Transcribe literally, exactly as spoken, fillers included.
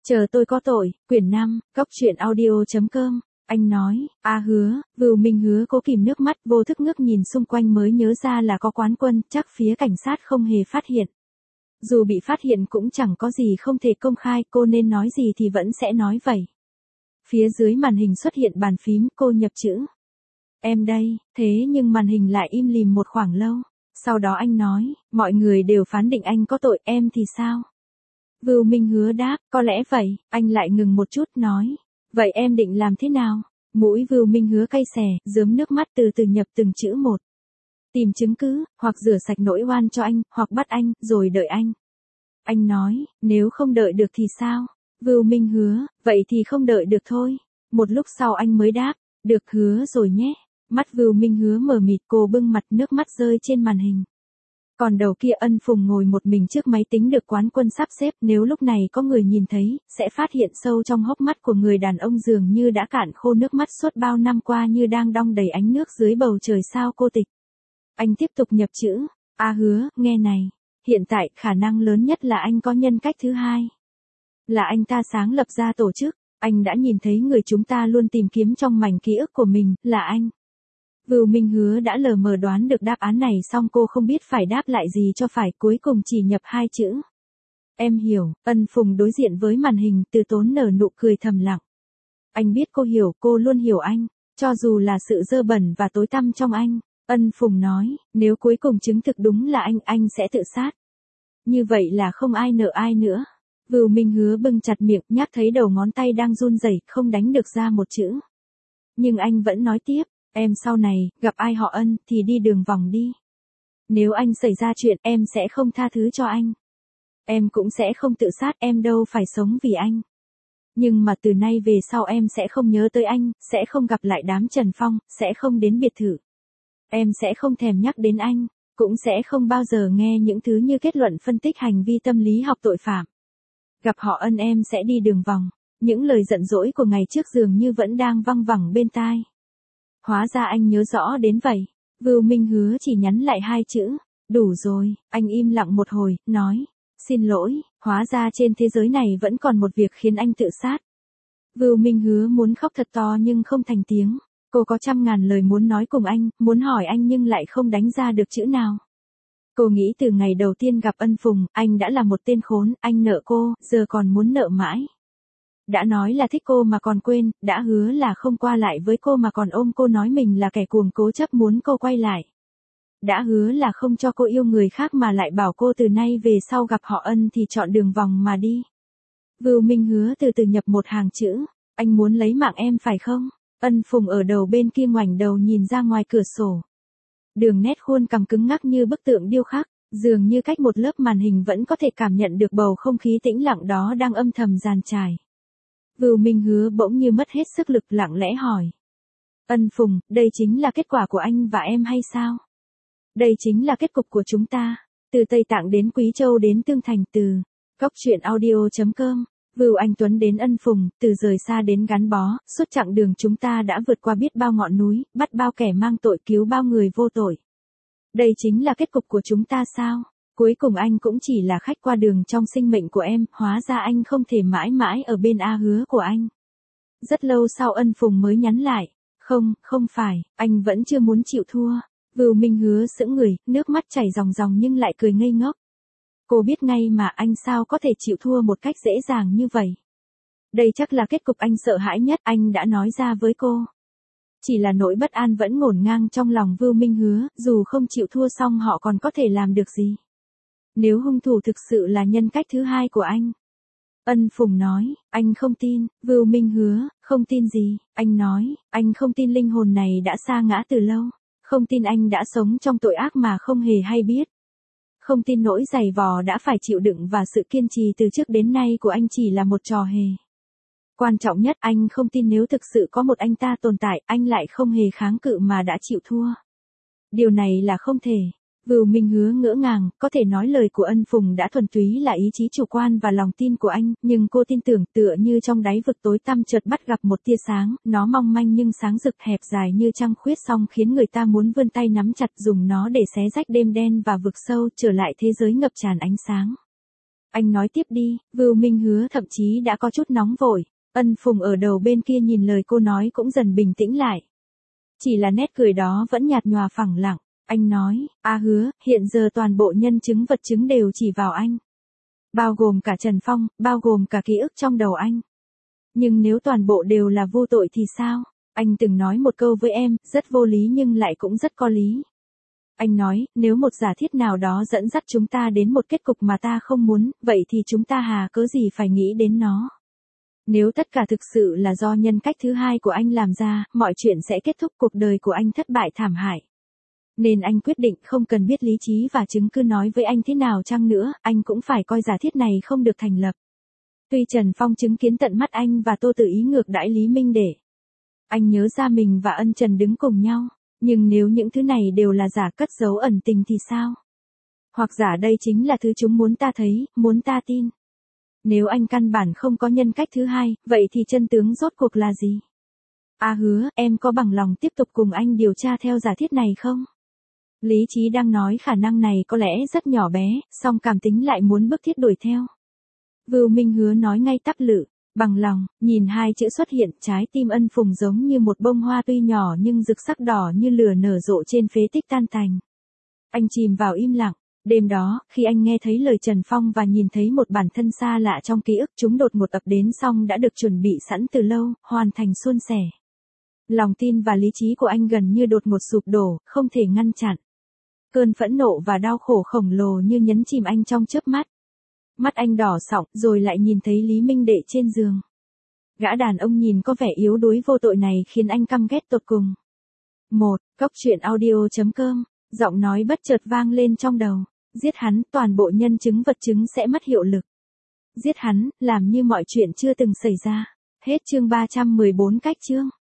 Chờ tôi có tội, quyển năm, góc truyện audio chấm com. Anh nói, a hứa, Vưu Minh Hứa cố kìm nước mắt vô thức ngước nhìn xung quanh mới nhớ ra là có quán quân, chắc phía cảnh sát không hề phát hiện. Dù bị phát hiện cũng chẳng có gì không thể công khai, cô nên nói gì thì vẫn sẽ nói vậy. Phía dưới màn hình xuất hiện bàn phím, cô nhập chữ. Em đây, thế nhưng màn hình lại im lìm một khoảng lâu. Sau đó anh nói, mọi người đều phán định anh có tội, em thì sao? Vưu Minh Hứa đáp, có lẽ vậy, anh lại ngừng một chút, nói. Vậy em định làm thế nào? Mũi Vưu Minh Hứa cay xè, rướm nước mắt từ từ nhập từng chữ một. Tìm chứng cứ, hoặc rửa sạch nỗi oan cho anh, hoặc bắt anh, rồi đợi anh. Anh nói, nếu không đợi được thì sao? Vưu Minh Hứa, vậy thì không đợi được thôi. Một lúc sau anh mới đáp, được hứa rồi nhé. Mắt Vưu Minh Hứa mờ mịt, cô bưng mặt, nước mắt rơi trên màn hình. Còn đầu kia Ân Phùng ngồi một mình trước máy tính được quán quân sắp xếp, nếu lúc này có người nhìn thấy, sẽ phát hiện sâu trong hốc mắt của người đàn ông dường như đã cạn khô nước mắt suốt bao năm qua như đang đong đầy ánh nước dưới bầu trời sao cô tịch. Anh tiếp tục nhập chữ, a hứa, nghe này, hiện tại khả năng lớn nhất là anh có nhân cách thứ hai. Là anh ta sáng lập ra tổ chức, anh đã nhìn thấy người chúng ta luôn tìm kiếm trong mảnh ký ức của mình, là anh. Vưu Minh Hứa đã lờ mờ đoán được đáp án này xong cô không biết phải đáp lại gì cho phải, cuối cùng chỉ nhập hai chữ. Em hiểu. Ân Phùng đối diện với màn hình từ tốn nở nụ cười thầm lặng. Anh biết cô hiểu, cô luôn hiểu anh, cho dù là sự dơ bẩn và tối tăm trong anh. Ân Phùng nói, nếu cuối cùng chứng thực đúng là anh, anh sẽ tự sát. Như vậy là không ai nợ ai nữa. Vưu Minh Hứa bưng chặt miệng, nhắc thấy đầu ngón tay đang run rẩy, không đánh được ra một chữ. Nhưng anh vẫn nói tiếp. Em sau này, gặp ai họ Ân, thì đi đường vòng đi. Nếu anh xảy ra chuyện, em sẽ không tha thứ cho anh. Em cũng sẽ không tự sát, em đâu phải sống vì anh. Nhưng mà từ nay về sau em sẽ không nhớ tới anh, sẽ không gặp lại đám Trần Phong, sẽ không đến biệt thự. Em sẽ không thèm nhắc đến anh, cũng sẽ không bao giờ nghe những thứ như kết luận phân tích hành vi tâm lý học tội phạm. Gặp họ Ân em sẽ đi đường vòng. Những lời giận dỗi của ngày trước dường như vẫn đang văng vẳng bên tai. Hóa ra anh nhớ rõ đến vậy. Vưu Minh Hứa chỉ nhắn lại hai chữ. Đủ rồi. Anh im lặng một hồi, nói. Xin lỗi, hóa ra trên thế giới này vẫn còn một việc khiến anh tự sát. Vưu Minh Hứa muốn khóc thật to nhưng không thành tiếng. Cô có trăm ngàn lời muốn nói cùng anh, muốn hỏi anh nhưng lại không đánh ra được chữ nào. Cô nghĩ từ ngày đầu tiên gặp Ân Phùng, anh đã là một tên khốn, anh nợ cô, giờ còn muốn nợ mãi. Đã nói là thích cô mà còn quên, đã hứa là không qua lại với cô mà còn ôm cô nói mình là kẻ cuồng cố chấp muốn cô quay lại. Đã hứa là không cho cô yêu người khác mà lại bảo cô từ nay về sau gặp họ Ân thì chọn đường vòng mà đi. Vưu Minh Hứa từ từ nhập một hàng chữ, anh muốn lấy mạng em phải không? Ân Phùng ở đầu bên kia ngoảnh đầu nhìn ra ngoài cửa sổ. Đường nét khuôn cằm cứng ngắc như bức tượng điêu khắc, dường như cách một lớp màn hình vẫn có thể cảm nhận được bầu không khí tĩnh lặng đó đang âm thầm dàn trải. Vưu Minh Hứa bỗng như mất hết sức lực lặng lẽ hỏi. Ân Phùng, đây chính là kết quả của anh và em hay sao? Đây chính là kết cục của chúng ta. Từ Tây Tạng đến Quý Châu đến Tương Thành, từ góc truyện audio chấm com. Vưu Anh Tuấn đến Ân Phùng, từ rời xa đến gắn bó, suốt chặng đường chúng ta đã vượt qua biết bao ngọn núi, bắt bao kẻ mang tội, cứu bao người vô tội. Đây chính là kết cục của chúng ta sao? Cuối cùng anh cũng chỉ là khách qua đường trong sinh mệnh của em, hóa ra anh không thể mãi mãi ở bên A Hứa của anh. Rất lâu sau Ân Phùng mới nhắn lại, không, không phải, anh vẫn chưa muốn chịu thua. Vưu Minh Hứa sững người, nước mắt chảy ròng ròng nhưng lại cười ngây ngốc. Cô biết ngay mà anh sao có thể chịu thua một cách dễ dàng như vậy. Đây chắc là kết cục anh sợ hãi nhất, anh đã nói ra với cô. Chỉ là nỗi bất an vẫn ngổn ngang trong lòng Vưu Minh Hứa, dù không chịu thua xong họ còn có thể làm được gì. Nếu hung thủ thực sự là nhân cách thứ hai của anh. Ân Phùng nói, anh không tin. Vưu Minh Hứa, không tin gì? Anh nói, anh không tin linh hồn này đã sa ngã từ lâu. Không tin anh đã sống trong tội ác mà không hề hay biết. Không tin nỗi dày vò đã phải chịu đựng và sự kiên trì từ trước đến nay của anh chỉ là một trò hề. Quan trọng nhất, anh không tin nếu thực sự có một anh ta tồn tại, anh lại không hề kháng cự mà đã chịu thua. Điều này là không thể. Vưu Minh Hứa ngỡ ngàng, có thể nói lời của Ân Phùng đã thuần túy là ý chí chủ quan và lòng tin của anh, nhưng cô tin tưởng tựa như trong đáy vực tối tăm chợt bắt gặp một tia sáng, nó mong manh nhưng sáng rực hẹp dài như trăng khuyết song khiến người ta muốn vươn tay nắm chặt dùng nó để xé rách đêm đen và vực sâu trở lại thế giới ngập tràn ánh sáng. Anh nói tiếp đi, Vưu Minh Hứa thậm chí đã có chút nóng vội. Ân Phùng ở đầu bên kia nhìn lời cô nói cũng dần bình tĩnh lại. Chỉ là nét cười đó vẫn nhạt nhòa phẳng lặng. Anh nói, a Hứa, hiện giờ toàn bộ nhân chứng vật chứng đều chỉ vào anh. Bao gồm cả Trần Phong, bao gồm cả ký ức trong đầu anh. Nhưng nếu toàn bộ đều là vô tội thì sao? Anh từng nói một câu với em, rất vô lý nhưng lại cũng rất có lý. Anh nói, nếu một giả thiết nào đó dẫn dắt chúng ta đến một kết cục mà ta không muốn, vậy thì chúng ta hà cớ gì phải nghĩ đến nó. Nếu tất cả thực sự là do nhân cách thứ hai của anh làm ra, mọi chuyện sẽ kết thúc, cuộc đời của anh thất bại thảm hại. Nên anh quyết định không cần biết lý trí và chứng cứ nói với anh thế nào chăng nữa, anh cũng phải coi giả thiết này không được thành lập. Tuy Trần Phong chứng kiến tận mắt anh và Tô Tự Ý ngược đãi Lý Minh Để. Anh nhớ ra mình và Ân Trần đứng cùng nhau, nhưng nếu những thứ này đều là giả cất giấu ẩn tình thì sao? Hoặc giả đây chính là thứ chúng muốn ta thấy, muốn ta tin. Nếu anh căn bản không có nhân cách thứ hai, vậy thì chân tướng rốt cuộc là gì? A Hứa, em có bằng lòng tiếp tục cùng anh điều tra theo giả thiết này không? Lý trí đang nói khả năng này có lẽ rất nhỏ bé, song cảm tính lại muốn bức thiết đuổi theo. Vưu Minh Hứa nói ngay tắp lự, bằng lòng, nhìn hai chữ xuất hiện, trái tim Ân Phùng giống như một bông hoa tuy nhỏ nhưng rực sắc đỏ như lửa nở rộ trên phế tích tan tành. Anh chìm vào im lặng. Đêm đó, khi anh nghe thấy lời Trần Phong và nhìn thấy một bản thân xa lạ trong ký ức, chúng đột ngột ập đến xong đã được chuẩn bị sẵn từ lâu, hoàn thành suôn sẻ. Lòng tin và lý trí của anh gần như đột ngột sụp đổ, không thể ngăn chặn. Cơn phẫn nộ và đau khổ khổng lồ như nhấn chìm anh trong chớp mắt. Mắt anh đỏ sọng, rồi lại nhìn thấy Lý Minh Đệ trên giường. Gã đàn ông nhìn có vẻ yếu đuối vô tội này khiến anh căm ghét tột cùng. một. Cốc truyện audio chấm com, giọng nói bất chợt vang lên trong đầu. Giết hắn, toàn bộ nhân chứng vật chứng sẽ mất hiệu lực. Giết hắn, làm như mọi chuyện chưa từng xảy ra. Hết chương ba trăm mười bốn cách chương.